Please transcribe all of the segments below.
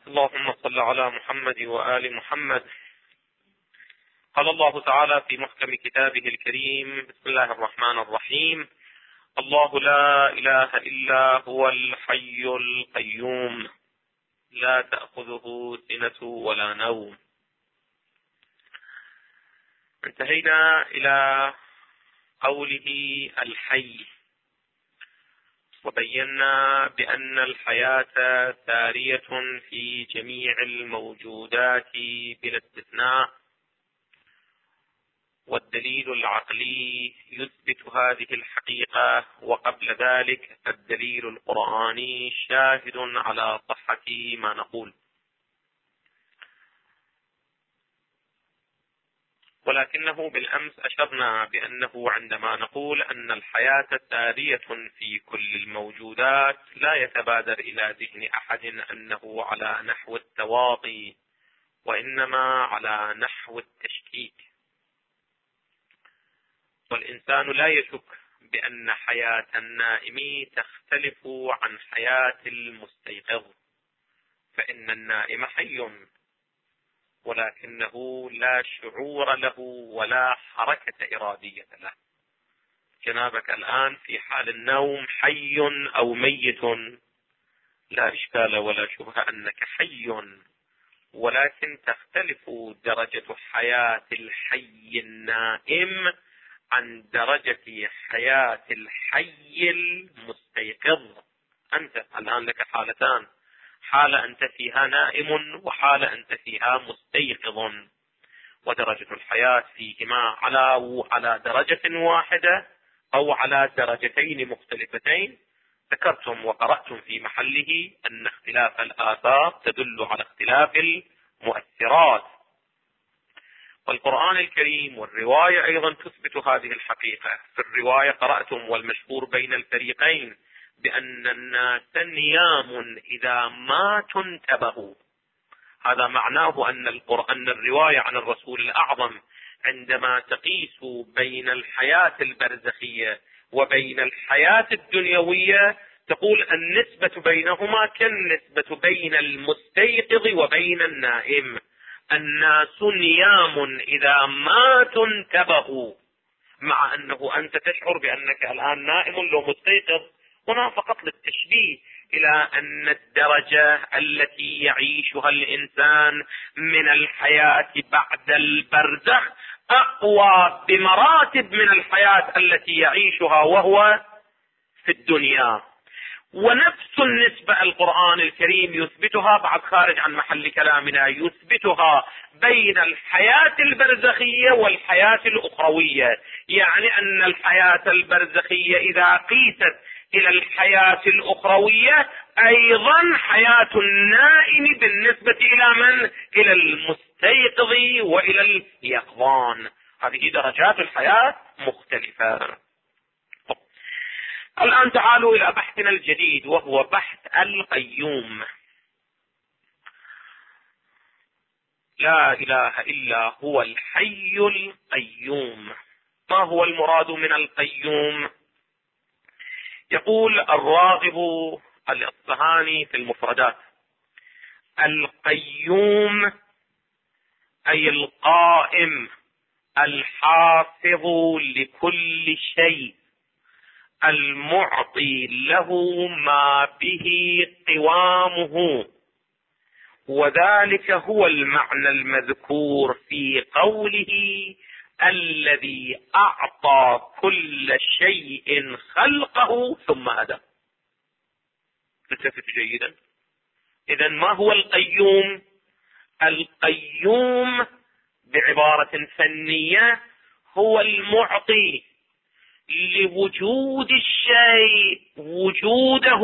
اللهم صل على محمد وآل محمد. قال الله تعالى في محكم كتابه الكريم: بسم الله الرحمن الرحيم. الله لا إله إلا هو الحي القيوم لا تأخذه سنة ولا نوم. انتهينا إلى قوله الحي، وبينا بأن الحياة سارية في جميع الموجودات بلا استثناء، والدليل العقلي يثبت هذه الحقيقة، وقبل ذلك الدليل القرآني شاهد على صحة ما نقول. ولكنه بالأمس أشرنا بأنه عندما نقول أن الحياة سارية في كل الموجودات لا يتبادر إلى ذهن أحد أنه على نحو التواطي، وإنما على نحو التشكيك. والإنسان لا يشك بأن حياة النائم تختلف عن حياة المستيقظ، فإن النائم حي ولكنه لا شعور له ولا حركة إرادية له. جنابك الآن في حال النوم حي أو ميت، لا إشكال ولا شبهة أنك حي، ولكن تختلف درجة حياة الحي النائم عن درجة حياة الحي المستيقظ. أنت الآن لك حالتان: حالة أنت فيها نائم، وحالة أنت فيها مستيقظ، ودرجة الحياة فيهما على درجة واحدة أو على درجتين مختلفتين. ذكرتم وقرأتم في محله أن اختلاف الآثار تدل على اختلاف المؤثرات، والقرآن الكريم والرواية أيضا تثبت هذه الحقيقة. في الرواية قرأتم والمشهور بين الفريقين بأن الناس نيام إذا ما تنتبهوا. هذا معناه أن الرواية عن الرسول الأعظم عندما تقيس بين الحياة البرزخية وبين الحياة الدنيوية تقول النسبة بينهما كالنسبة بين المستيقظ وبين النائم. الناس نيام إذا ما تنتبهوا، مع أنه أنت تشعر بأنك الآن نائم لو مستيقظ. هنا فقط للتشبيه إلى أن الدرجة التي يعيشها الإنسان من الحياة بعد البرزخ أقوى بمراتب من الحياة التي يعيشها وهو في الدنيا. ونفس النسبة القرآن الكريم يثبتها، بعد خارج عن محل كلامنا، يثبتها بين الحياة البرزخية والحياة الأخروية. يعني أن الحياة البرزخية إذا قيست إلى الحياة الأخروية أيضا حياة النائم بالنسبة إلى من؟ إلى المستيقظ وإلى اليقظان. هذه درجات الحياة مختلفة. الآن تعالوا إلى بحثنا الجديد، وهو بحث القيوم. لا إله إلا هو الحي القيوم. ما هو المراد من القيوم؟ يقول الراغب الإصفهاني في المفردات: القيوم أي القائم الحافظ لكل شيء، المعطي له ما به قوامه. وذلك هو المعنى المذكور في قوله: الذي أعطى كل شيء خلقه ثم هدى. التفت جيدا. إذن ما هو القيوم؟ القيوم بعبارة فنية هو المعطي لوجود الشيء وجوده،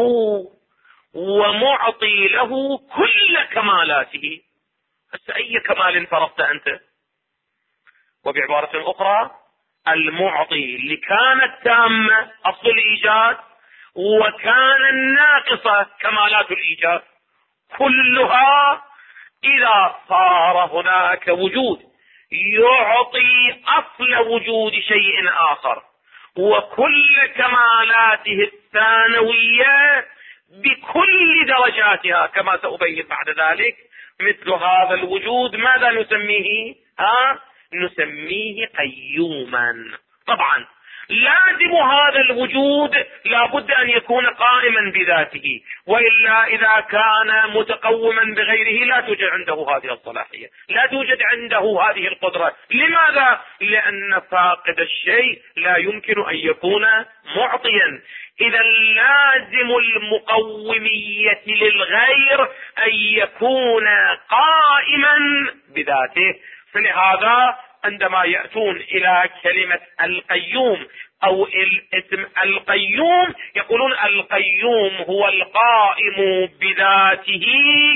ومعطي له كل كمالاته. بس أي كمال فرضت أنت؟ وبعبارة أخرى المعطي اللي كانت تامة أصل الإيجاد، وكان الناقصة كمالات الإيجاد، كلها إذا صار هناك وجود يعطي أصل وجود شيء آخر وكل كمالاته الثانوية بكل درجاتها كما سأبين بعد ذلك. مثل هذا الوجود ماذا نسميه؟ نسميه قيوما. طبعا لازم هذا الوجود لابد ان يكون قائما بذاته، والا اذا كان متقوما بغيره لا توجد عنده هذه الصلاحية، لا توجد عنده هذه القدرة. لماذا؟ لان فاقد الشيء لا يمكن ان يكون معطيا. اذا لازم المقومية للغير ان يكون قائما بذاته. فلهذا عندما يأتون إلى كلمة القيوم أو الاسم القيوم يقولون القيوم هو القائم بذاته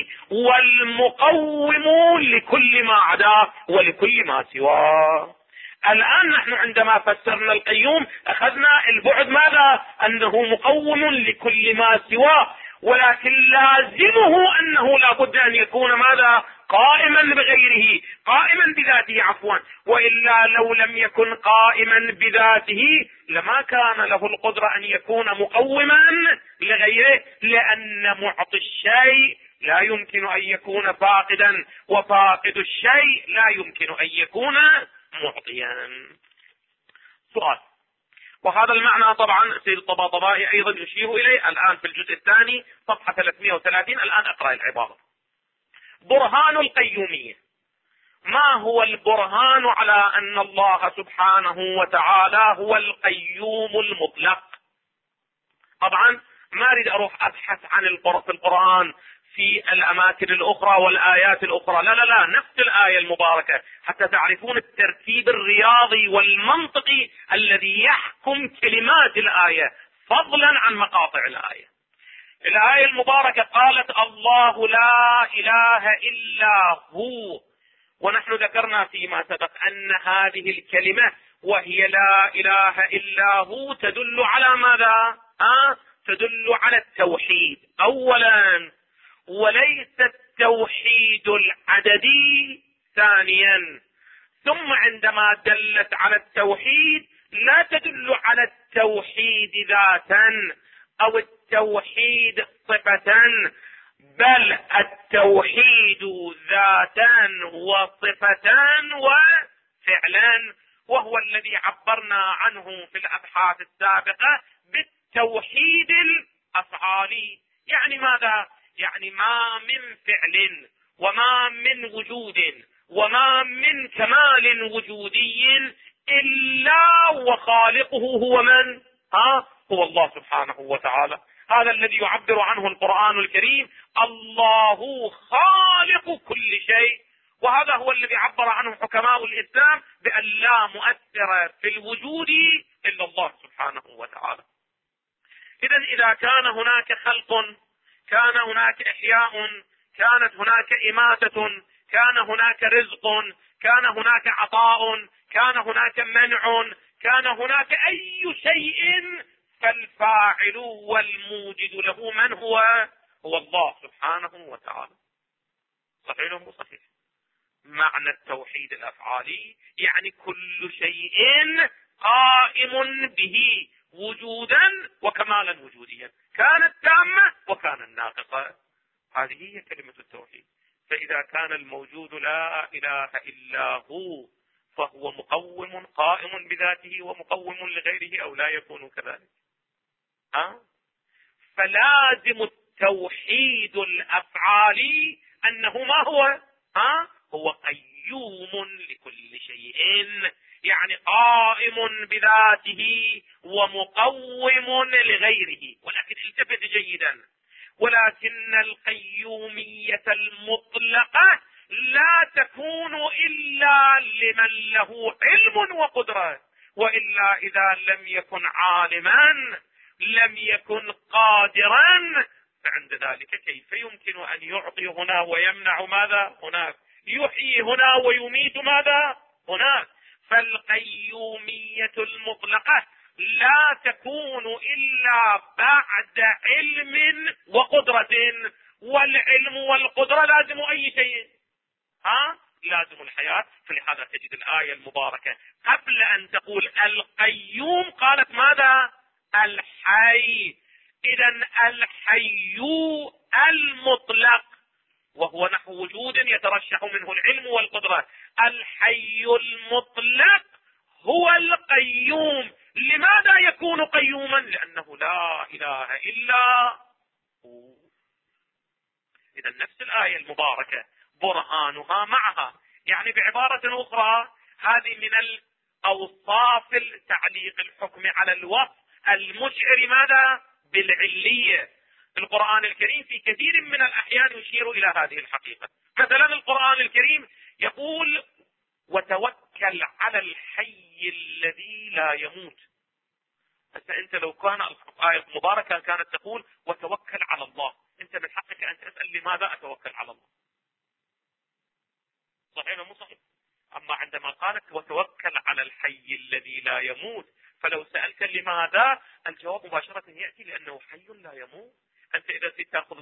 والمقوم لكل ما عداه ولكل ما سواه. الآن نحن عندما فسرنا القيوم أخذنا البعد ماذا؟ أنه مقوم لكل ما سواه، ولكن لازمه أنه لابد أن يكون ماذا؟ قائما بغيره، قائما بذاته عفوا. وإلا لو لم يكن قائما بذاته لما كان له القدرة أن يكون مقوما لغيره، لأن معطي الشيء لا يمكن أن يكون فاقدا، وفاقد الشيء لا يمكن أن يكون معطيا. سؤال، وهذا المعنى طبعا سيد الطباطبائي أيضا يشير إليه الآن في الجزء الثاني صفحة 330. الآن أقرأ العبارة. برهان القيومية. ما هو البرهان على أن الله سبحانه وتعالى هو القيوم المطلق؟ طبعا ما أريد أروح أبحث عن في القرآن في الأماكن الأخرى والآيات الأخرى، لا، نفس الآية المباركة حتى تعرفون الترتيب الرياضي والمنطقي الذي يحكم كلمات الآية فضلا عن مقاطع الآية. الآية المباركة قالت الله لا إله إلا هو، ونحن ذكرنا فيما سبق أن هذه الكلمة وهي لا إله إلا هو تدل على ماذا؟ تدل على التوحيد أولا، وليس التوحيد العددي ثانيا. ثم عندما دلت على التوحيد لا تدل على التوحيد ذاتا أو التوحيد صفة، بل التوحيد ذاتا وصفة وفعلا، وهو الذي عبرنا عنه في الأبحاث السابقة بالتوحيد الأفعالي. يعني ماذا؟ يعني ما من فعل وما من وجود وما من كمال وجودي إلا وخالقه هو من؟ هو الله سبحانه وتعالى. هذا الذي يعبر عنه القرآن الكريم الله خالق كل شيء، وهذا هو الذي عبر عنه حكماء الإسلام بأن لا مؤثر في الوجود إلا الله سبحانه وتعالى. إذا كان هناك خلق، كان هناك إحياء، كانت هناك إماتة، كان هناك رزق، كان هناك عطاء، كان هناك منع، كان هناك أي شيء، فالفاعل والموجد له من هو؟ هو الله سبحانه وتعالى. صحيح أو صحيح؟ معنى التوحيد الأفعالي يعني كل شيء قائم به وجودا وكمالا وجوديا، كانت تامة وكان الناقصة. هذه هي كلمة التوحيد. فإذا كان الموجود لا إله إلا هو فهو مقوم قائم بذاته ومقوم لغيره، أو لا يكون كذلك؟ فلازم التوحيد الأفعالي أنه ما هو؟ هو قيوم لكل شيء، يعني قائم بذاته ومقوم لغيره. ولكن التفت جيدا، ولكن القيومية المطلقة لا تكون إلا لمن له علم وقدرة، وإلا إذا لم يكن عالما لم يكن قادرا، فعند ذلك كيف يمكن أن يعطي هنا ويمنع ماذا هناك، يحيي هنا ويميت ماذا هناك؟ فالقيومية المطلقة لا تكون إلا بعد علم وقدرة، والعلم والقدرة لازم أي شيء، لازم الحياة. فلهذا تجد الآية المباركة قبل أن تقول القيوم قالت ماذا؟ الحي. إذا الحي المطلق، وهو نحو وجود يترشح منه العلم والقدرة، الحي المطلق هو القيوم. لماذا يكون قيوما؟ لأنه لا إله إلا هو. إذا نفس الآية المباركة برهانها معها، يعني بعبارة أخرى هذه من الأوصاف تعليق الحكم على الوصف المشعر ماذا؟ بالعلية. القرآن الكريم في كثير من الأحيان يشير إلى هذه الحقيقة. مثلا القرآن الكريم يقول وتوكل على الحي الذي لا يموت. أنت لو كان الآية المباركة كانت تقول وتوكل على الله، أنت من حقك أن تسأل لماذا أتوكل على الله؟ صحيح مو صحيح؟ أما عندما قالت وتوكل على الحي الذي لا يموت، فلو سألت لماذا، الجواب مباشرة يأتي لأنه حي لا يموت. أنت إذا تأخذ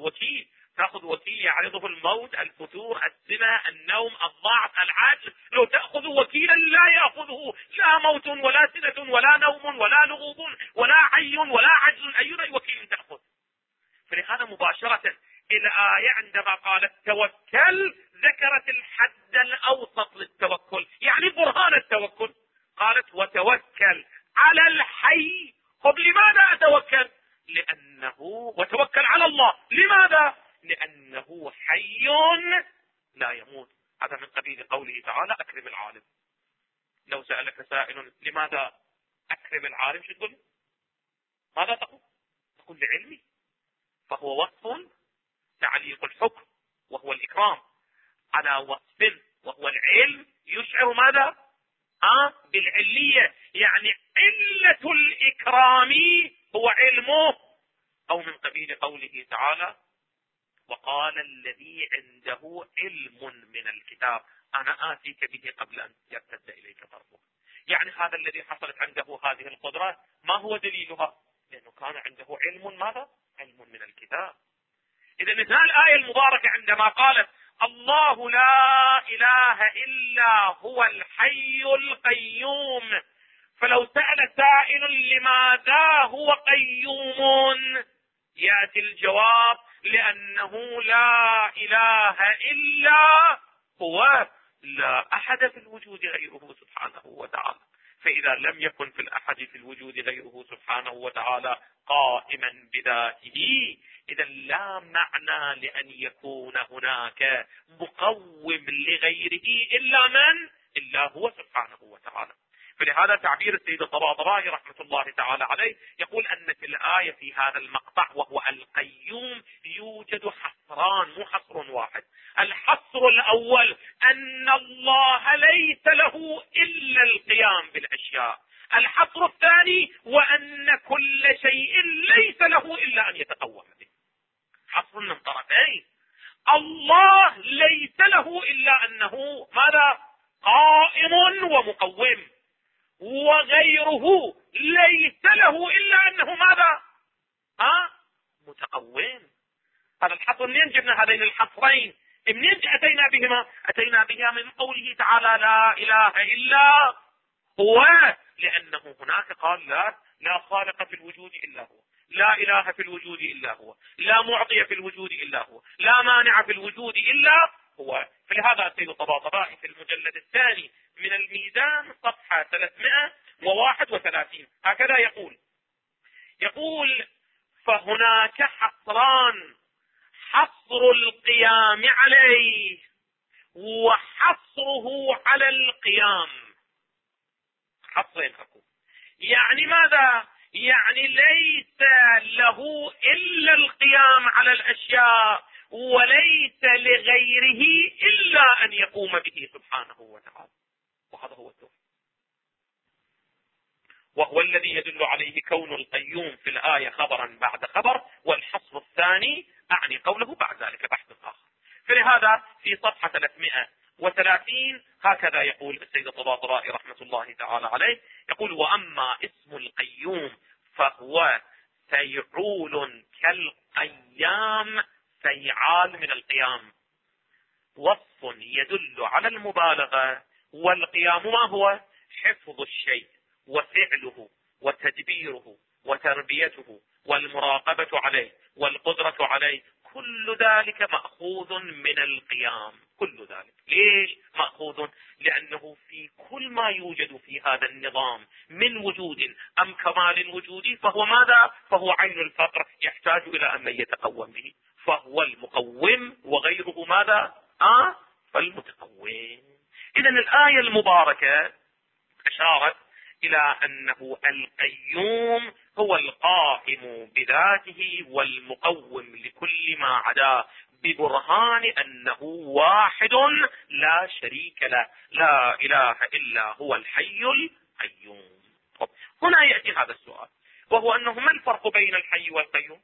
وكيل يعرضه الموت، الفتور، الزنا، النوم، الضعف، العجز، لو تأخذ وكيلا لا يأخذه لا موت ولا سنة ولا نوم ولا لغوب ولا حي ولا عجز، أي وكيل تأخذ؟ فلهذا مباشرة الآية عندما قالت توكل ذكرت الحد الأوسط للتوكل، يعني برهان التوكل. قالت وتوكل على الحي. طب لماذا أتوكل؟ لأنه وتوكل على الله، لماذا؟ لأنه حي لا يموت. هذا من قبيل قوله تعالى أكرم العالم. لو سألك سائل لماذا أكرم العالم، شو تقول؟ ماذا تقول؟ تقول لعلمي. فهو وصف تعليق الحكم وهو الإكرام على وصف وهو العلم يشعر ماذا؟ بالعلية، يعني علة الإكرام هو علمه. أو من قبيل قوله تعالى وقال الذي عنده علم من الكتاب أنا آتيك به قبل أن يرتد إليك طرفك. يعني هذا الذي حصلت عنده هذه القدرة ما هو دليلها؟ لأنه كان عنده علم ماذا؟ علم من الكتاب. إذا مثال الآية المباركة عندما قالت الله لا إله إلا هو الحي القيوم، فلو سأل سائل لماذا هو قيوم، يأتي الجواب لأنه لا إله إلا هو، لا أحد في الوجود غيره سبحانه وتعالى. فإذا لم يكن في الأحد في الوجود غيره سبحانه وتعالى قائما بذاته، إذا لا معنى لأن يكون هناك مقوم لغيره إلا هو سبحانه وتعالى. فلهذا تعبير السيد الطباطبائي رحمة الله تعالى عليه يقول أن في الآية في هذا المقطع وهو القيوم يوجد حصران، مو حصر واحد. الحصر الأول أن الله ليس له إلا القيام بالأشياء. الحصر الثاني وأن كل شيء ليس له إلا أن يتقوم به. حصر من طرفين. الله ليس له إلا أنه ماذا؟ قائم ومقوم، وغيره ليس له إلا أنه ماذا؟ متقوم. هذا الحصر منين جبنا هذين الحصرين؟ منين أتينا بهما؟ أتينا بها من قوله تعالى لا إله إلا هو، لأنه هناك قال لا خالق في الوجود إلا هو، لا إله في الوجود إلا هو، لا معطي في الوجود إلا هو، لا مانع في الوجود إلا هو. فلهذا السيد الطباطبائي في المجلد الثاني من الميزان صفحة 331 هكذا يقول فهناك حصران، حصر القيام عليه وحصره على القيام. حصرين أكو، يعني ماذا؟ يعني ليس له إلا القيام على الأشياء، وليس لغيره إلا أن يقوم به سبحانه وتعالى. وهذا هو التوحيد، وهو الذي يدل عليه كون القيوم في الآية خبرا بعد خبر، والحصر الثاني أعني قوله بعد ذلك بحث آخر. فلهذا في صفحة 330 هكذا يقول السيد الطباطبائي رحمة الله تعالى عليه، يقول وأما اسم القيوم فهو فيعول كالقيام، فيعال من القيام، وصف يدل على المبالغة. والقيام ما هو؟ حفظ الشيء وفعله وتدبيره وتربيته والمراقبة عليه والقدرة عليه، كل ذلك مأخوذ من القيام. كل ذلك ليش مأخوذ؟ لأنه في كل ما يوجد في هذا النظام من وجود أم كمال وجودي فهو ماذا؟ فهو عين الفقر، يحتاج إلى أن من يتقوم به، فهو المقوم، وغيره ماذا؟ فالمتقوم. إذا الآية المباركة أشارت إلى أنه القيوم هو القائم بذاته والمقوم لكل ما عداه، ببرهان أنه واحد لا شريك له، لا إله إلا هو الحي القيوم. هنا يأتي هذا السؤال، وهو أنه ما الفرق بين الحي والقيوم؟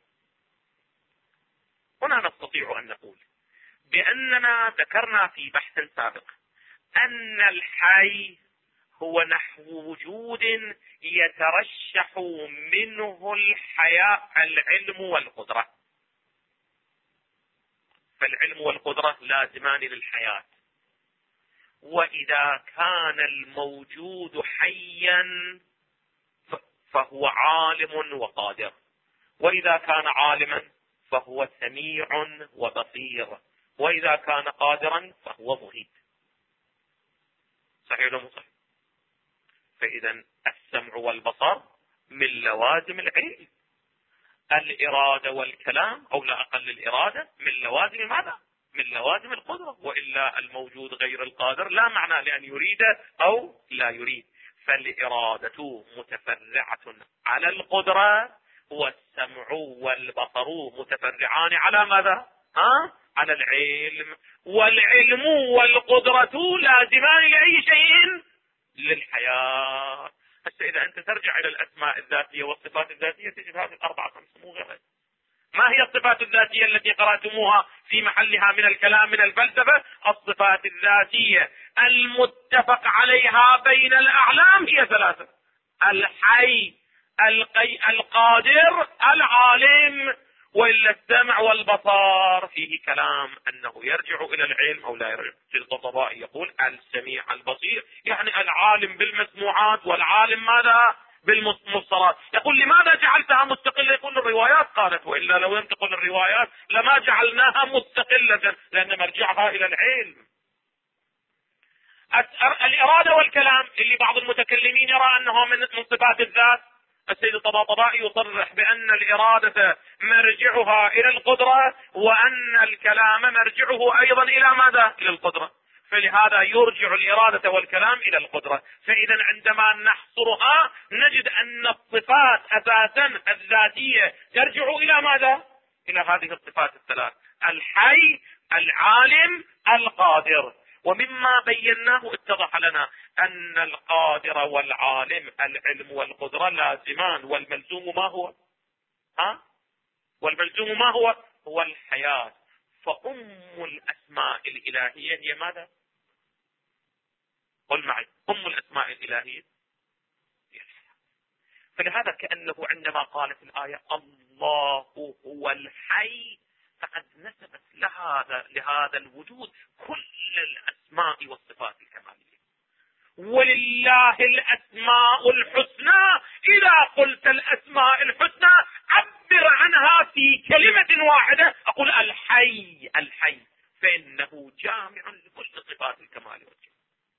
هنا نستطيع أن نقول بأننا ذكرنا في بحث سابق أن الحي هو نحو وجود يترشح منه الحياة، العلم والقدرة. فالعلم والقدرة لازمان للحياة، وإذا كان الموجود حيا فهو عالم وقادر، وإذا كان عالما فهو سميع وبصير، وإذا كان قادرا فهو مهيب. صحيح ولا مو صحيح؟ فإذا السمع والبصر من لوازم العلم، الإرادة والكلام أو لا أقل الإرادة من لوازم ماذا؟ من لوازم القدرة، وإلا الموجود غير القادر لا معنى لأن يريد أو لا يريد. فالإرادة متفرعة على القدرة، والسمع والبصر متفرعان على ماذا؟ على العلم، والعلم والقدرة لازمان لأي شيء؟ للحياة. حتى إذا أنت ترجع إلى الأسماء الذاتية والصفات الذاتية تجد هذه الأربعة خمسة مو غيرها. ما هي الصفات الذاتية التي قرأتموها في محلها من الكلام من الفلسفة؟ الصفات الذاتية المتفق عليها بين الأعلام هي ثلاثة: الحي، القادر، العالم. وإلا السمع والبصر فيه كلام أنه يرجع إلى العلم أو لا يرجع. الطبطبائي يقول السميع البصير، يعني العالم بالمسموعات والعالم ماذا؟ بالمبصرات. يقول لماذا جعلتها مستقلة؟ يقول الروايات قالت، وإلا لو لم تقل الروايات لما جعلناها مستقلة، لأن مرجعها إلى العلم. الإرادة والكلام اللي بعض المتكلمين يرى أنه من صفات الذات، السيد الطباطبائي يصرح بأن الإرادة مرجعها إلى القدرة، وأن الكلام مرجعه أيضا إلى ماذا؟ إلى القدرة. فلهذا يرجع الإرادة والكلام إلى القدرة. فإذا عندما نحصرها نجد أن الصفات أساسا الذاتية ترجع إلى ماذا؟ إلى هذه الصفات الثلاث: الحي، العالم، القادر. ومما بيناه اتضح لنا أن القادر والعالم، العلم والقدرة لازمان، والملزوم ما هو؟ والملزوم ما هو؟ هو الحياة. فأم الأسماء الإلهية هي ماذا؟ قل معي، أم الأسماء الإلهية هي الحياة. فلهذا كأنه عندما قالت الآية الله هو الحي فقد نسبت لهذا الوجود كل الأسماء والصفات الكمالية. ولله الأسماء الحسنى، إذا قلت الأسماء الحسنى عبر عنها في كلمة واحدة، أقول الحي. الحي فإنه جامع لكل صفات الكمال والجمال،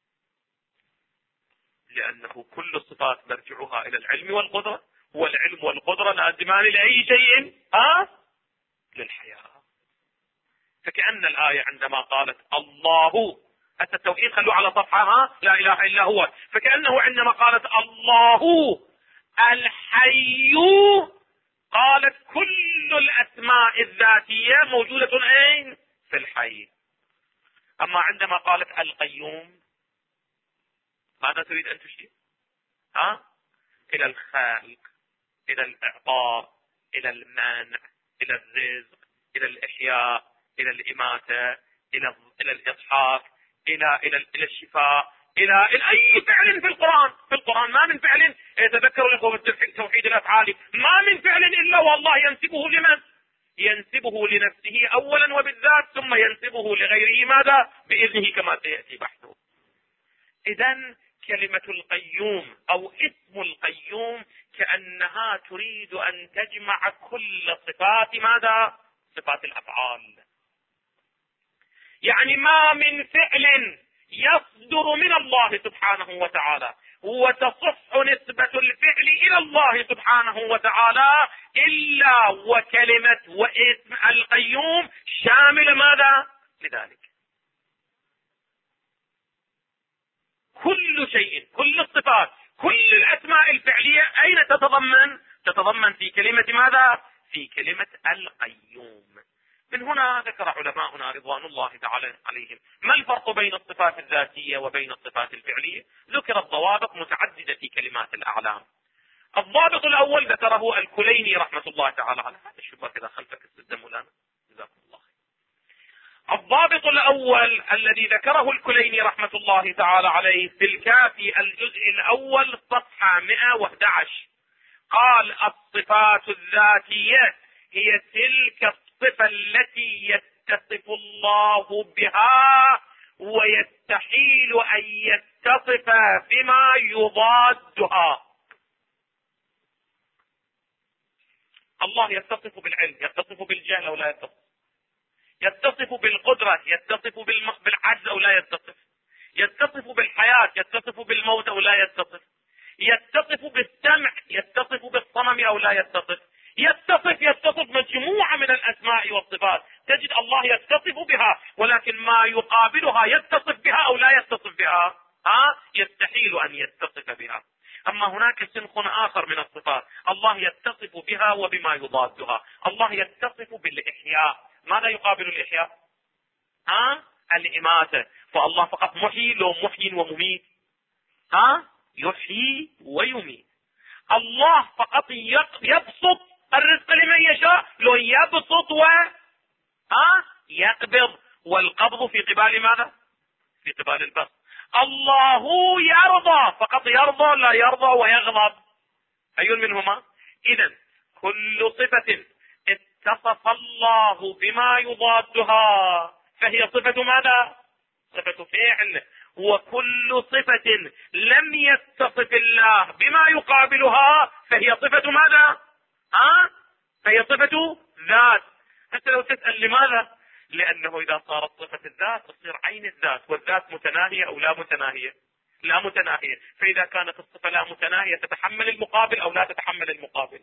لأنه كل الصفات مرجعها إلى العلم والقدرة، والعلم والقدرة لازمان لأي شيء؟ للحياة. فكأن الآية عندما قالت الله، حتى التوحيد خلوا على صفحها لا إله إلا هو، فكأنه عندما قالت الله الحي قالت كل الأسماء الذاتية موجودة أين؟ في الحي. أما عندما قالت القيوم ماذا تريد أن تشير؟ إلى الخلق، إلى الإعطاء، إلى المنع، إلى الرزق، إلى الإحياء، إلى الإماتة، إلى الإضحاك، إلى الشفاء، إلى أي فعل في القرآن. في القرآن ما من فعل، يتذكر الإخوة توحيد الأفعال، ما من فعل إلا والله ينسبه لمن؟ ينسبه لنفسه أولا وبالذات، ثم ينسبه لغيره ماذا؟ بإذنه، كما سيأتي بحثه. إذن كلمة القيوم أو اسم القيوم كأنها تريد أن تجمع كل صفات ماذا؟ صفات الأفعال. يعني ما من فعل يصدر من الله سبحانه وتعالى وتصح نسبة الفعل إلى الله سبحانه وتعالى إلا وكلمة واسم القيوم شامل ماذا؟ لذلك. كل شيء، كل الصفات، كل الأسماء الفعلية أين تتضمن؟ تتضمن في كلمة ماذا؟ في كلمة القيوم. من هنا ذكر علماؤنا رضوان الله تعالى عليهم ما الفرق بين الصفات الذاتية وبين الصفات الفعلية. ذكرت ضوابط متعددة في كلمات الأعلام. الضابط الأول ذكره الكليني رحمة الله تعالى عليه. هذا الشباك كذا خلفك السد مولانا جزاكم الله خير. الضابط الأول الذي ذكره الكليني رحمة الله تعالى عليه في الكافي الجزء الأول صفحة 111 قال: الصفات الذاتية هي تلك الصفة التي يتصف الله بها ويستحيل أن يتصف بما يضادها. الله يتصف بالعلم، يتصف بالجهل أو لا يتصف؟ يتصف بالقدرة، يتصف بالعجز أو لا يتصف؟ يتصف بالحياة، يتصف بالموت أو لا يتصف؟ يتصف بالسمع، يتصف بالصمم أو لا يتصف؟ يتصف مجموعة من الأسماء والصفات تجد الله يتصف بها، ولكن ما يقابلها يتصف بها أو لا يتصف بها؟ يستحيل أن يتصف بها. أما هناك سنخ آخر من الصفات الله يتصف بها وبما يضادها. الله يتصف بالإحياء. ماذا يقابل الإحياء؟ الإماتة. فالله فقط محيي لو محيي ومميت؟ يحيي ويميت. الله فقط يبسط الرزق لمن يشاء لو يبسط يقبض، والقبض في قبال ماذا؟ في قبال البسط. الله يرضى، فقط يرضى لا يرضى ويغضب. أي منهما؟ إذن كل صفة اتصف الله بما يضادها فهي صفة ماذا؟ صفة فعل. وكل صفة لم يتصف الله بما يقابلها فهي صفة ماذا؟ فهي صفة ذات. حتى لو تسأل لماذا؟ لأنه إذا صارت صفة الذات تصير عين الذات، والذات متناهية أو لا متناهية؟ لا متناهية. فإذا كانت الصفة لا متناهية تتحمل المقابل أو لا تتحمل المقابل؟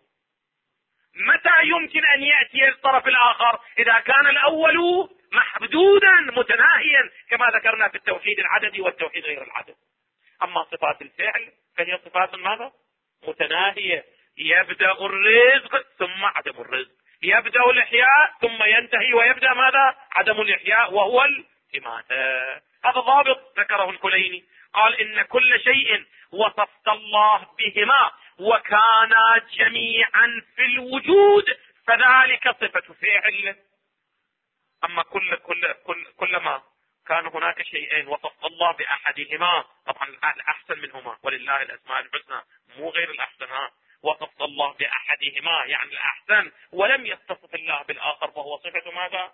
متى يمكن أن يأتي الطرف الآخر؟ إذا كان الأول محدودا متناهيا كما ذكرنا في التوحيد العددي والتوحيد غير العدد. أما صفات الفعل فهي صفات ماذا؟ متناهية. يبدأ الرزق ثم عدم الرزق، يبدأ الإحياء ثم ينتهي ويبدأ ماذا؟ عدم الإحياء وهو الإماتة. هذا ضابط ذكره الكليني. قال: إن كل شيء وصفت الله بهما وكانا جميعا في الوجود فذلك صفة فعل. أما كلما كان هناك شيئين وصفت الله بأحدهما، طبعا الأحسن منهما ولله الأسماء الحسنى مو غير الأحسن، وصفت الله بأحدهما يعني الأحسن ولم يتصف الله بالآخر فهو صفة ماذا؟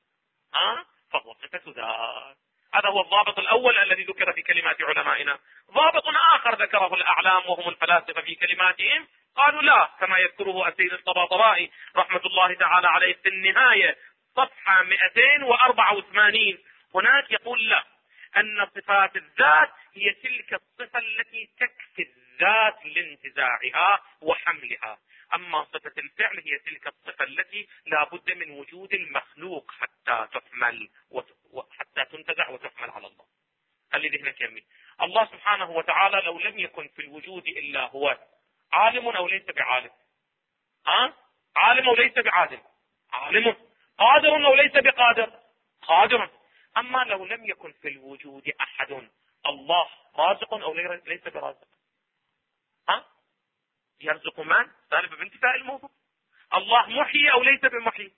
فهو صفة ذات. هذا هو الضابط الأول الذي ذكر في كلمات علمائنا. ضابط آخر ذكره الأعلام وهم الفلاسفة في كلماتهم، قالوا لا، كما يذكره السيد الطباطبائي رحمة الله تعالى عليه في النهاية صفحة 284. هناك يقول لا، أن صفات الذات هي تلك الصفة التي تكفي الذات لانتزاعها وحملها. أما صفة الفعل هي تلك الصفة التي لا بد من وجود المخلوق حتى تحمل وحتى تنتزع وتحمل على الله. خلي ذهنك يمي. الله سبحانه وتعالى لو لم يكن في الوجود إلا هو، عالم أو ليس بعالم؟ عالم أو ليس بعالم؟ عالم. قادر أو ليس بقادر؟ قادر. أما لو لم يكن في الوجود أحد، الله رازق أو ليس برازق؟ يرزق من؟ طالب بانتفاء الموضوع. الله محيي أو ليس بمحيي؟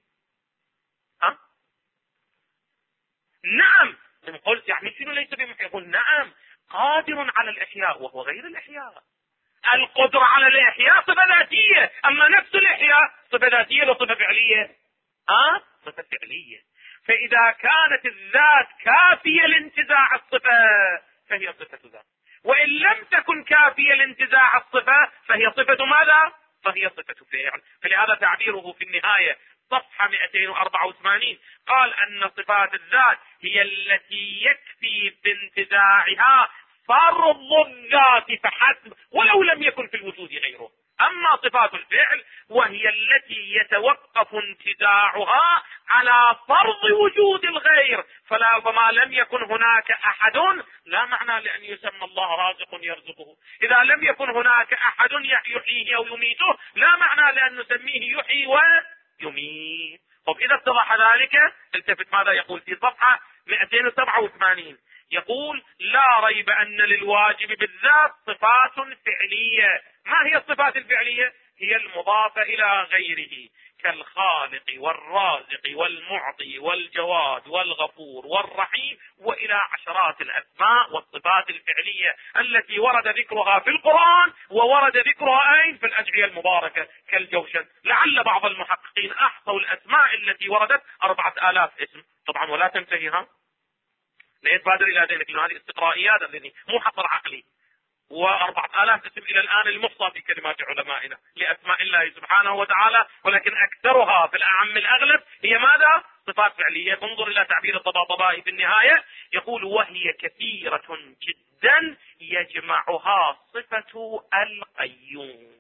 نعم. إن قلت يعني شنو ليس بمحيي؟ يقول نعم، قادر على الإحياء وهو غير الإحياء. القدرة على الإحياء صفة ذاتية، أما نفس الإحياء صفة ذاتية ولا صفة فعلية؟ صفة فعلية. فإذا كانت الذات كافية لانتزاع الصفة فهي صفة ذات. وإن لم تكن كافية لانتزاع الصفة فهي صفة ماذا؟ فهي صفة فعل. فلهذا تعبيره في النهاية صفحة 284 قال أن صفات الذات هي التي يكفي بانتزاعها فرض الذات فحسب ولو لم يكن في الوجود غيره. أما صفات الفعل وهي التي يتوقف انتزاعها على فرض وجود الغير، فما لم يكن هناك أحد لا معنى لأن يسمى الله رازق يرزقه. إذا لم يكن هناك أحد يحييه أو يميته لا معنى لأن نسميه يحيي ويميت. طب إذا اتضح ذلك التفت ماذا يقول في صفحة 287 يقول لا ريب أن للواجب بالذات صفات فعلية. ما هي الصفات الفعلية؟ هي المضافة إلى غيره كالخالق والرازق والمعطي والجواد والغفور والرحيم وإلى عشرات الأسماء والصفات الفعلية التي ورد ذكرها في القرآن وورد ذكرها أين؟ في الأدعية المباركة كالجوشن. لعل بعض المحققين أحصوا الأسماء التي وردت 4000 اسم طبعا ولا تنتهيها، لا يتبادر إلى ذلك لأن هذه استقرائيات الذي مو حصر عقلي. و4000 اسم إلى الآن المحصى في كلمات علمائنا لأسماء الله سبحانه وتعالى، ولكن أكثرها في الأعم الأغلب هي ماذا؟ صفات فعلية. انظر إلى تعبير الطباطبائي في النهاية يقول وهي كثيرة جدا يجمعها صفة القيوم.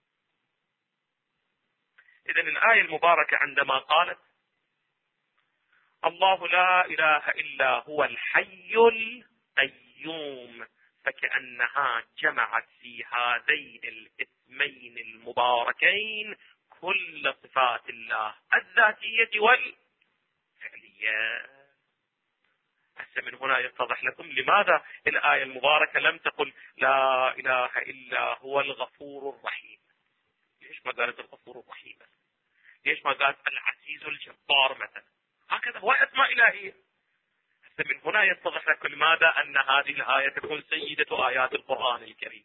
إذن الآية المباركة عندما قالت الله لا إله إلا هو الحي القيوم فكأنها جمعت في هذين الاسمين المباركين كل صفات الله الذاتية والفعلية. هسه من هنا يتضح لكم لماذا الآية المباركة لم تقل لا إله إلا هو الغفور الرحيم. ليش ما قالت الغفور الرحيم؟ ليش ما قالت العزيز الجبار مثلا؟ هكذا هو اسماء إلهية. من هنا يتضح لكم لماذا أن هذه الآية تكون سيدة آيات القرآن الكريم،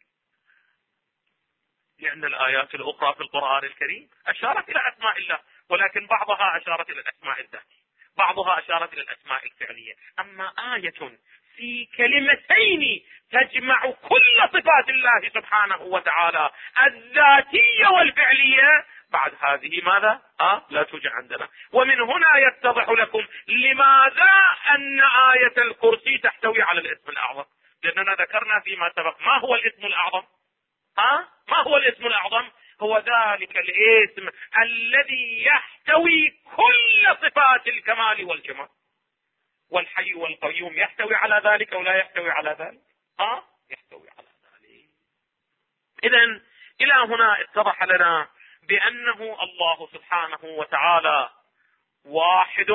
لأن الآيات الأخرى في القرآن الكريم أشارت إلى أسماء الله ولكن بعضها أشارت إلى الأسماء الذاتية بعضها أشارت إلى الأسماء الفعلية. أما آية في كلمتين تجمع كل صفات الله سبحانه وتعالى الذاتية والفعلية بعد هذه ماذا؟ لا توجد عندنا. ومن هنا يتضح لكم لماذا أن آية الكرسي تحتوي على الاسم الأعظم، لأننا ذكرنا فيما سبق ما هو الاسم الأعظم؟ ما هو الاسم الأعظم؟ هو ذلك الاسم الذي يحتوي كل صفات الكمال والجمال. والحي والقيوم يحتوي على ذلك أو لا يحتوي على ذلك؟ يحتوي على ذلك. إذن إلى هنا اتضح لنا بأنه الله سبحانه وتعالى واحد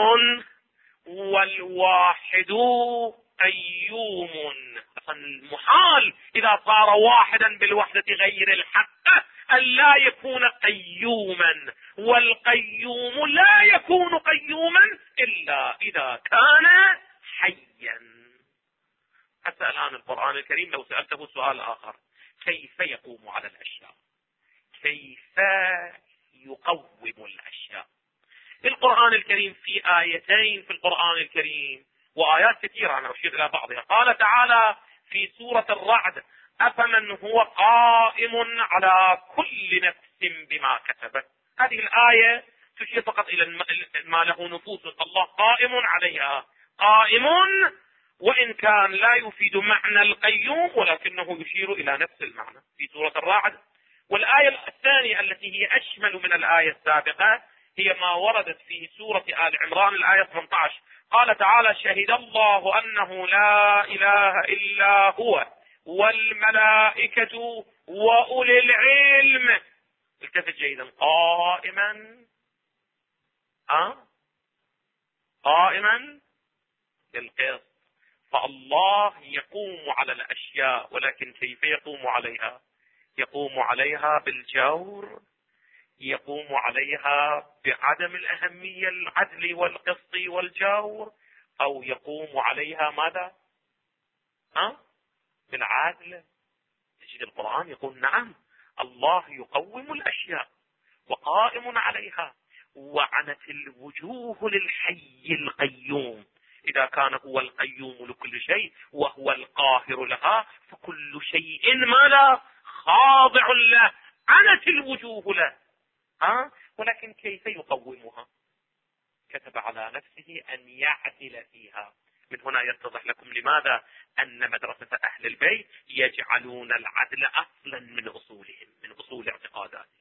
والواحد قيوم. المحال إذا صار واحدا بالوحدة غير الحق أن لا يكون قيوما، والقيوم لا يكون قيوما إلا إذا كان حيا. حتى الآن القرآن الكريم لو سألته سؤال آخر كيف يقوم على الأشياء؟ كيف يقوم الأشياء؟ القرآن الكريم في آيتين في القرآن الكريم وآيات كثيرة أنا أشير إلى بعضها. قال تعالى في سورة الرعد أفمن هو قائم على كل نفس بما كسبت. هذه الآية تشير فقط إلى ما له نفوس الله قائم عليها. قائم وإن كان لا يفيد معنى القيوم ولكنه يشير إلى نفس المعنى في سورة الرعد. والآية الثانية التي هي أشمل من الآية السابقة هي ما وردت في سورة آل عمران الآية 18. قال تعالى شهد الله أنه لا إله إلا هو والملائكة وأولي العلم. التفت جيدا. قائما بالقسط. فالله يقوم على الأشياء ولكن كيف يقوم عليها؟ يقوم عليها بالجور، يقوم عليها بعدم الأهمية العدل والقسط والجور، أو يقوم عليها ماذا؟ بالعدل. تجد القرآن يقول نعم الله يقوم الأشياء وقائم عليها وعنت الوجوه للحي القيوم. إذا فإذا كان هو القيوم لكل شيء وهو القاهر لها فكل شيء ماذا خاضع له، عنت الوجوه له. ولكن كيف يقومها؟ كتب على نفسه أن يعدل فيها. من هنا يتضح لكم لماذا أن مدرسة أهل البيت يجعلون العدل أصلا من أصولهم، من أصول اعتقاداتهم،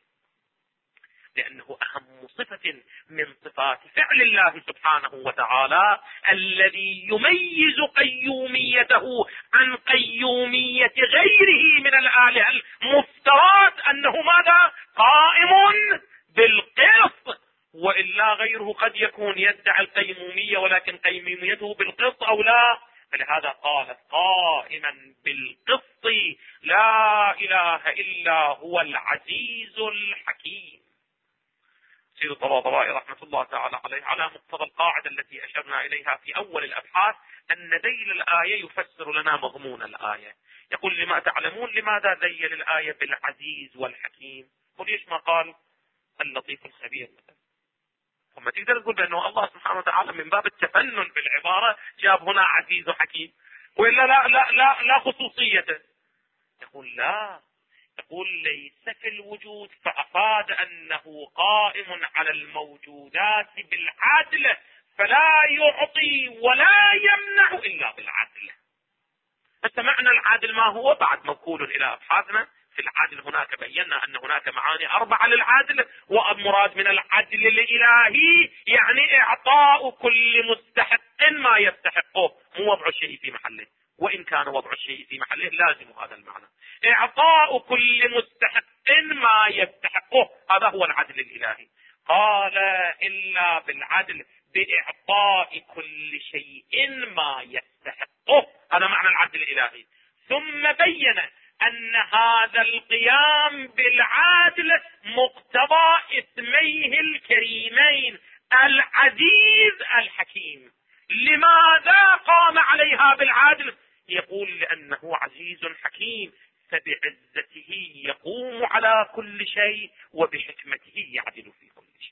لأنه أهم صفة من صفات فعل الله سبحانه وتعالى الذي يميز قيوميته عن قيومية غيره من الآلهة المفترات أنه ماذا؟ قائم بالقسط، وإلا غيره قد يكون يدعي القيومية ولكن قيوميته بالقسط أو لا. فلهذا قالت قائما بالقسط لا إله إلا هو العزيز الحكيم. سيد الطباطبائي رحمة الله تعالى عليه على مقتضى القاعدة التي أشرنا إليها في أول الأبحاث أن ذيل الآية يفسر لنا مضمون الآية. يقول لما تعلمون لماذا ذيل الآية بالعزيز والحكيم؟ قل ليش ما قال اللطيف الخبير مثلا؟ ثم تقدر تقول بأنه الله سبحانه وتعالى من باب التفنن بالعبارة جاب هنا عزيز وحكيم، وإلا لا خصوصيته. يقول لا، يقول ليس في الوجود، فأفاد أنه قائم على الموجودات بالعدل، فلا يعطي ولا يمنع إلا بالعدل. بس معنى العدل ما هو بعد موكول إلى أبحاثنا في العدل. هناك بينا أن هناك معاني 4 للعدل، والمراد من العدل الإلهي يعني إعطاء كل مستحق ما يستحقه، مو وضع الشيء في محله، وإن كان وضع الشيء في محله لازم هذا المعنى، إعطاء كل مستحق ما يستحقه، هذا هو العدل الإلهي. قال إلا بالعدل بإعطاء كل شيء ما يستحقه، هذا معنى العدل الإلهي. ثم بين أن هذا القيام بالعدل مقتضى اسميه الكريمين العزيز الحكيم. لماذا قام عليها بالعدل؟ يقول لأنه عزيز حكيم، فبعزته يقوم على كل شيء وبحكمته يعدل في كل شيء.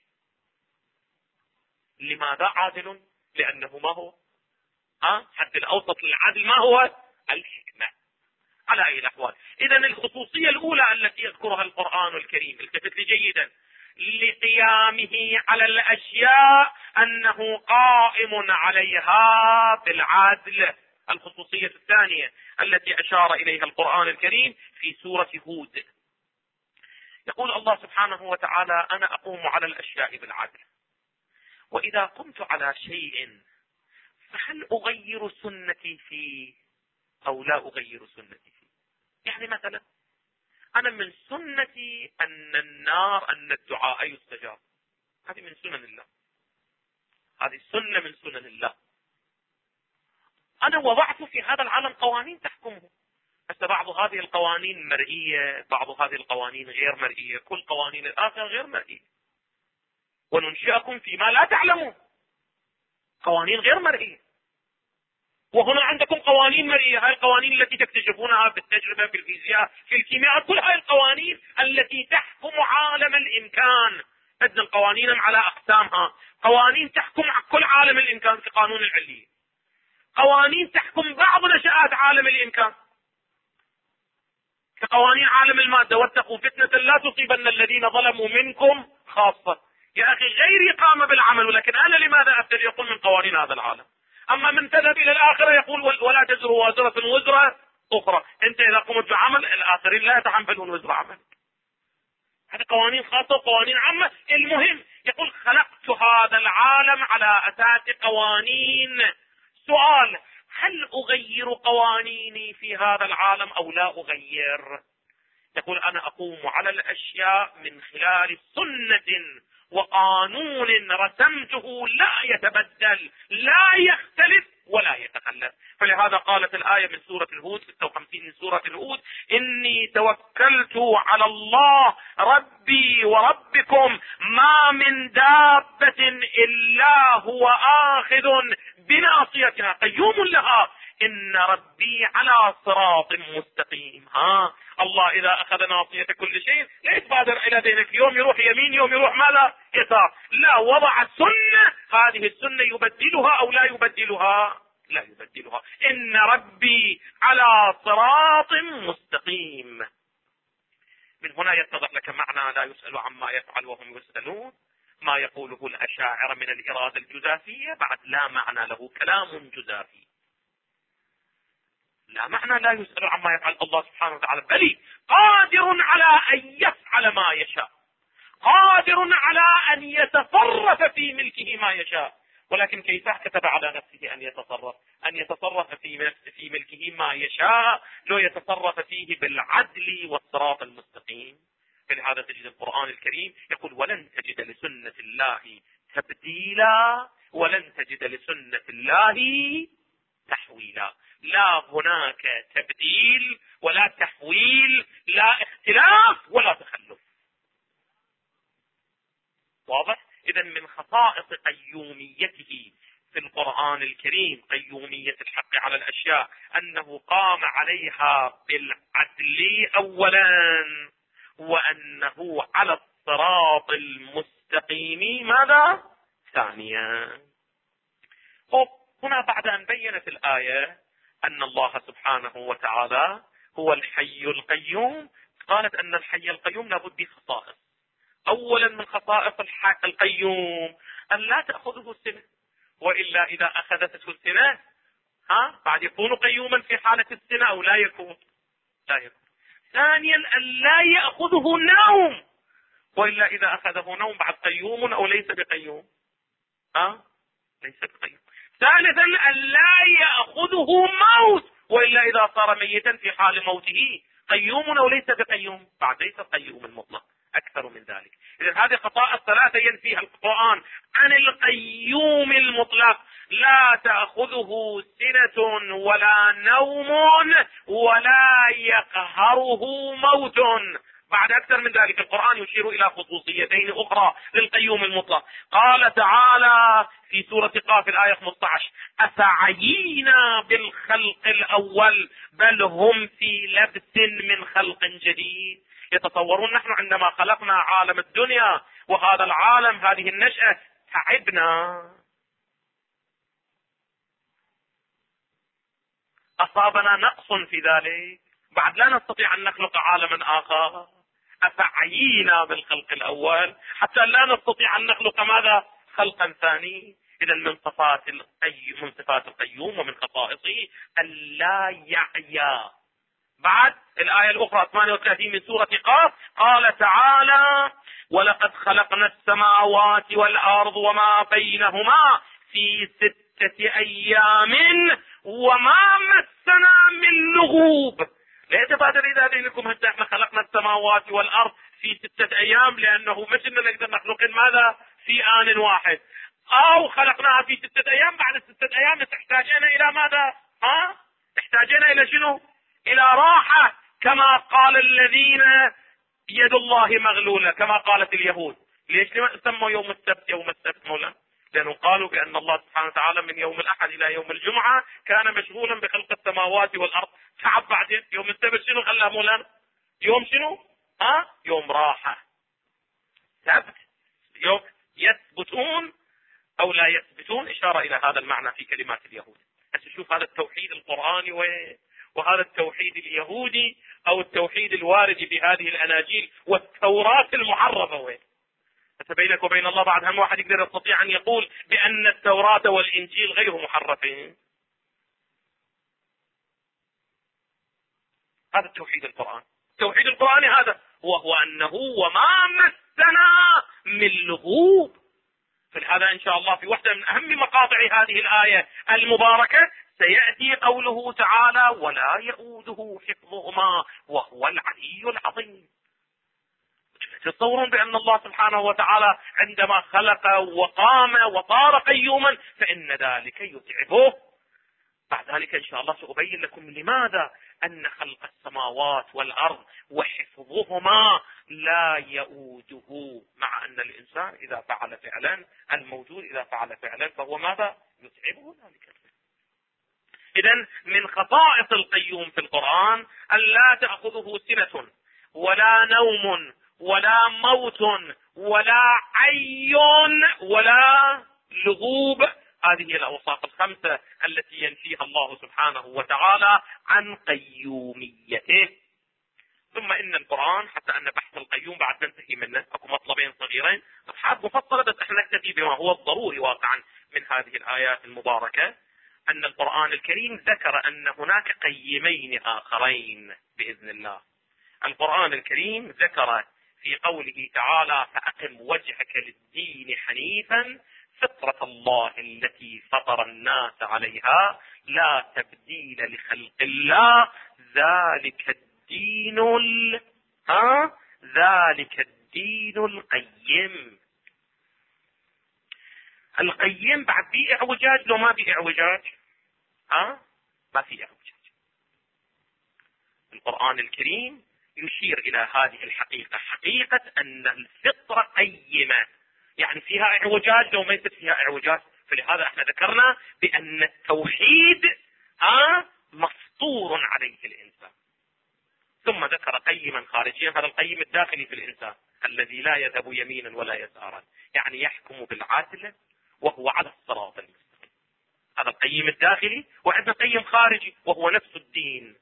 لماذا عادل؟ لأنه ما هو حد الأوسط للعدل ما هو؟ الحكمة. على أي الأحوال إذا الخصوصية الأولى التي يذكرها القرآن الكريم، التفت لي جيدا، لقيامه على الأشياء أنه قائم عليها بالعدل. الخصوصية الثانية التي أشار إليها القرآن الكريم في سورة هود، يقول الله سبحانه وتعالى أنا أقوم على الأشياء بالعدل، وإذا قمت على شيء فهل أغير سنتي فيه أو لا أغير سنتي فيه؟ يعني مثلا أنا من سنتي أن الدعاء يستجاب، هذه من سنن الله، هذه سنة من سنن الله. أنا وضعت في هذا العالم قوانين تحكمه، بس بعض هذه القوانين مرئية، بعض هذه القوانين غير مرئية، كل قوانين الآخرة غير مرئية. وننشئكم فيما لا تعلمون، قوانين غير مرئية. وهنا عندكم قوانين مرئية، هاي القوانين التي تكتشفونها بالتجربة في الفيزياء في الكيمياء، كل هاي القوانين التي تحكم عالم الإمكان. أدنى القوانين على أقسامها، قوانين تحكم كل عالم الإمكان في قانون العلية، قوانين تحكم بعض نشآت عالم الإمكان كقوانين عالم المادة، واتقوا فتنة لا تصيبن الذين ظلموا منكم خاصة. يا أخي غيري قام بالعمل، ولكن أنا لماذا أبتدي يقول من قوانين هذا العالم؟ أما من تذهب إلى الآخرة يقول ولا تزر وازرة وزر أخرى، أنت إذا قمت بعمل الآخرين لا يتحملون وزر عملك. هذه قوانين خاصة وقوانين عامة. المهم يقول خلقت هذا العالم على أساس قوانين. سؤال: هل أغير قوانيني في هذا العالم أو لا أغير؟ يقول أنا أقوم على الأشياء من خلال سنة وقانون رسمته لا يتبدل لا يختلف ولا يتخلف. فلهذا قالت الآية من سورة الهود 56 من سورة الهود: إني توكلت على الله ربي وربكم ما من دابة إلا هو آخذ بناصيتها قيوم لها إن ربي على صراط مستقيم. الله إذا أخذ ناصية كل شيء لا يتبادر إلى ذهنك يوم يروح يمين يوم يروح ماذا يسار. لا، وضع السنة، هذه السنة يبدلها أو لا يبدلها؟ لا يبدلها. إن ربي على صراط مستقيم. من هنا يتضح لك معنى لا يسأل عما يفعل وهم يسألون. ما يقوله الأشاعرة من الإرادة الجزافية بعد لا معنى له، كلام جزافي لا معنى. لا يسأل عما يفعل الله سبحانه وتعالى، بل قادر على أن يفعل ما يشاء، قادر على أن يتصرف في ملكه ما يشاء. ولكن كيف كتب على نفسه أن يتصرف في ملكه ما يشاء، لو يتصرف فيه بالعدل والصراط المستقيم. فلهذا تجد القرآن الكريم يقول ولن تجد لسنة الله تبديلا ولن تجد لسنة الله تحويلا. لا هناك تبديل ولا تحويل، لا اختلاف ولا تخلف. واضح؟ إذن من خصائص قيوميته في القرآن الكريم قيومية الحق على الأشياء أنه قام عليها بالعدل أولا، وأنه على الصراط المستقيم ماذا؟ ثانيا. هنا بعد أن بينت الآية أن الله سبحانه وتعالى هو الحي القيوم، قالت أن الحي القيوم لابد بخصائص. أولا من خصائص القيوم أن لا تأخذه السنة، وإلا إذا أخذته السنة بعد يكون قيوما في حالة السنة أو لا يكون. ثانيا أن لا يأخذه نوم، وإلا إذا أخذه نوم بعد قيوم أو ليس بقيوم. ليس بقيوم. ثالثا أن لا يأخذه موت، وإلا إذا صار ميتا في حال موته قيوم أو ليس بقيوم، بعد ليس قيوم المطلق، أكثر من ذلك. إذن هذه خصائص ثلاثة ينفيها القرآن عن القيوم المطلق. لا تأخذه سنة ولا نوم ولا يقهره موت. بعد أكثر من ذلك القرآن يشير إلى خصوصيتين أخرى للقيوم المطلق. قال تعالى في سورة قاف الآية 15 أفعينا بالخلق الأول بل هم في لبس من خلق جديد. يتصورون نحن عندما خلقنا عالم الدنيا وهذا العالم هذه النشأة تعبنا، أصابنا نقص في ذلك، بعد لا نستطيع أن نخلق عالما آخر. أفعينا بالخلق الأول حتى لا نستطيع أن نخلق ماذا؟ خلقا ثاني. إذا من صفات القيوم ومن خصائصه أن لا يعيا. بعد الآية الأخرى 38 من سورة قاف قال تعالى ولقد خلقنا السماوات والأرض وما بينهما في 6 أيام وما مسنا من لغوب. لا يتبادر إلى ذهنكم حتى احنا خلقنا السماوات والأرض في 6 أيام، لأنه مش إننا نقدر نخلق ماذا في آن واحد، أو خلقناها في 6 أيام بعد 6 أيام تحتاجين إلى ماذا؟ تحتاجين إلى شنو؟ إلى راحة، كما قال الذين يد الله مغلولة، كما قالت اليهود. ليش سموا يوم السبت مولانا؟ لأنه قالوا بأن الله سبحانه وتعالى من يوم الأحد إلى يوم الجمعة كان مشغولا بخلق السماوات والأرض. تعب بعدين يوم السبت شنو خلاه مولانا؟ يوم شنو؟ يوم راحة. سبت يوم يثبتون أو لا يثبتون، إشارة إلى هذا المعنى في كلمات اليهود. بس شوف هذا التوحيد القرآني وهذا التوحيد اليهودي أو التوحيد الوارد بهذه الأناجيل والتوراة المحرفة وين. بينك وبين الله بعد هم واحد يقدر يستطيع أن يقول بأن التوراة والإنجيل غير محرفين؟ هذا التوحيد القرآن. التوحيد القرآني هذا وهو أنه وما مسنا من لغوب. فلهذا إن شاء الله في واحدة من أهم مقاطع هذه الآية المباركة سيأتي قوله تعالى ولا يؤوده حفظهما وهو العلي العظيم. تتصورون بأن الله سبحانه وتعالى عندما خلق وقام وصار قيوما فإن ذلك يتعبه؟ بعد ذلك إن شاء الله سأبين لكم لماذا أن خلق السماوات والأرض وحفظهما لا يؤوده، مع أن الإنسان إذا فعل فعلا، الموجود إذا فعل فعلا فهو ماذا؟ يتعبه ذلك. إذن من خصائص القيوم في القرآن أن لا تأخذه سنة ولا نوم ولا موت ولا عي ولا لغوب. هذه الأوصاف الخمسة التي ينفيها الله سبحانه وتعالى عن قيوميته. ثم إن القرآن، حتى أن بحث القيوم بعد ننتهي منه، أكو مطلبين صغيرين أبحاث مفصلة، بس احنا نكتفي بما هو الضروري واقعا من هذه الآيات المباركة. أن القرآن الكريم ذكر أن هناك قيمين آخرين بإذن الله. القرآن الكريم ذكر في قوله تعالى: فأقم وجهك للدين حنيفا فطرة الله التي فطر الناس عليها لا تبديل لخلق الله ذلك الدين القيم. القيم بعد بيه اعوجاج لو ما بيه اعوجاج؟ ما في اعوجاج. القرآن الكريم يشير الى هذه الحقيقة، حقيقة ان الفطرة قيمة، يعني فيها اعوجاج لو ما يصير فيها اعوجاج. فلهذا احنا ذكرنا بان التوحيد مسطور عليه الانسان. ثم ذكر قيما خارجيا، هذا القيم الداخلي في الانسان الذي لا يذهب يمينا ولا يسارا، يعني يحكم بالعدل وهو على الصراط المستقيم. هذا القيم الداخلي. وعندنا قيم خارجي وهو نفس الدين.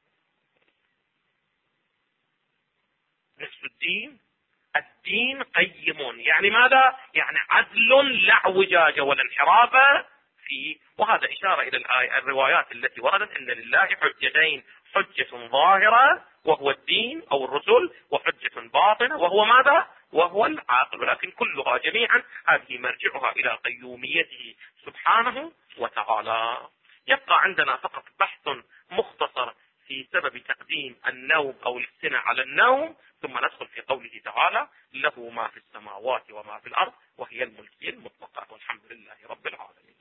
نفس الدين. الدين قيم، يعني ماذا؟ يعني عدل لا اعوجاج ولا انحراف فيه. وهذا إشارة إلى الروايات التي وردت أن لله حجتين: حجة ظاهرة وهو الدين أو الرسل، وحجة باطنة وهو ماذا؟ وهو العاقل. ولكن كلها جميعا هذه مرجعها إلى قيوميته سبحانه وتعالى. يبقى عندنا فقط بحث مختصر في سبب تقديم النوم أو الاستناء على النوم، ثم ندخل في قوله تعالى: له ما في السماوات وما في الأرض وهي الملكية المطلقة، والحمد لله رب العالمين.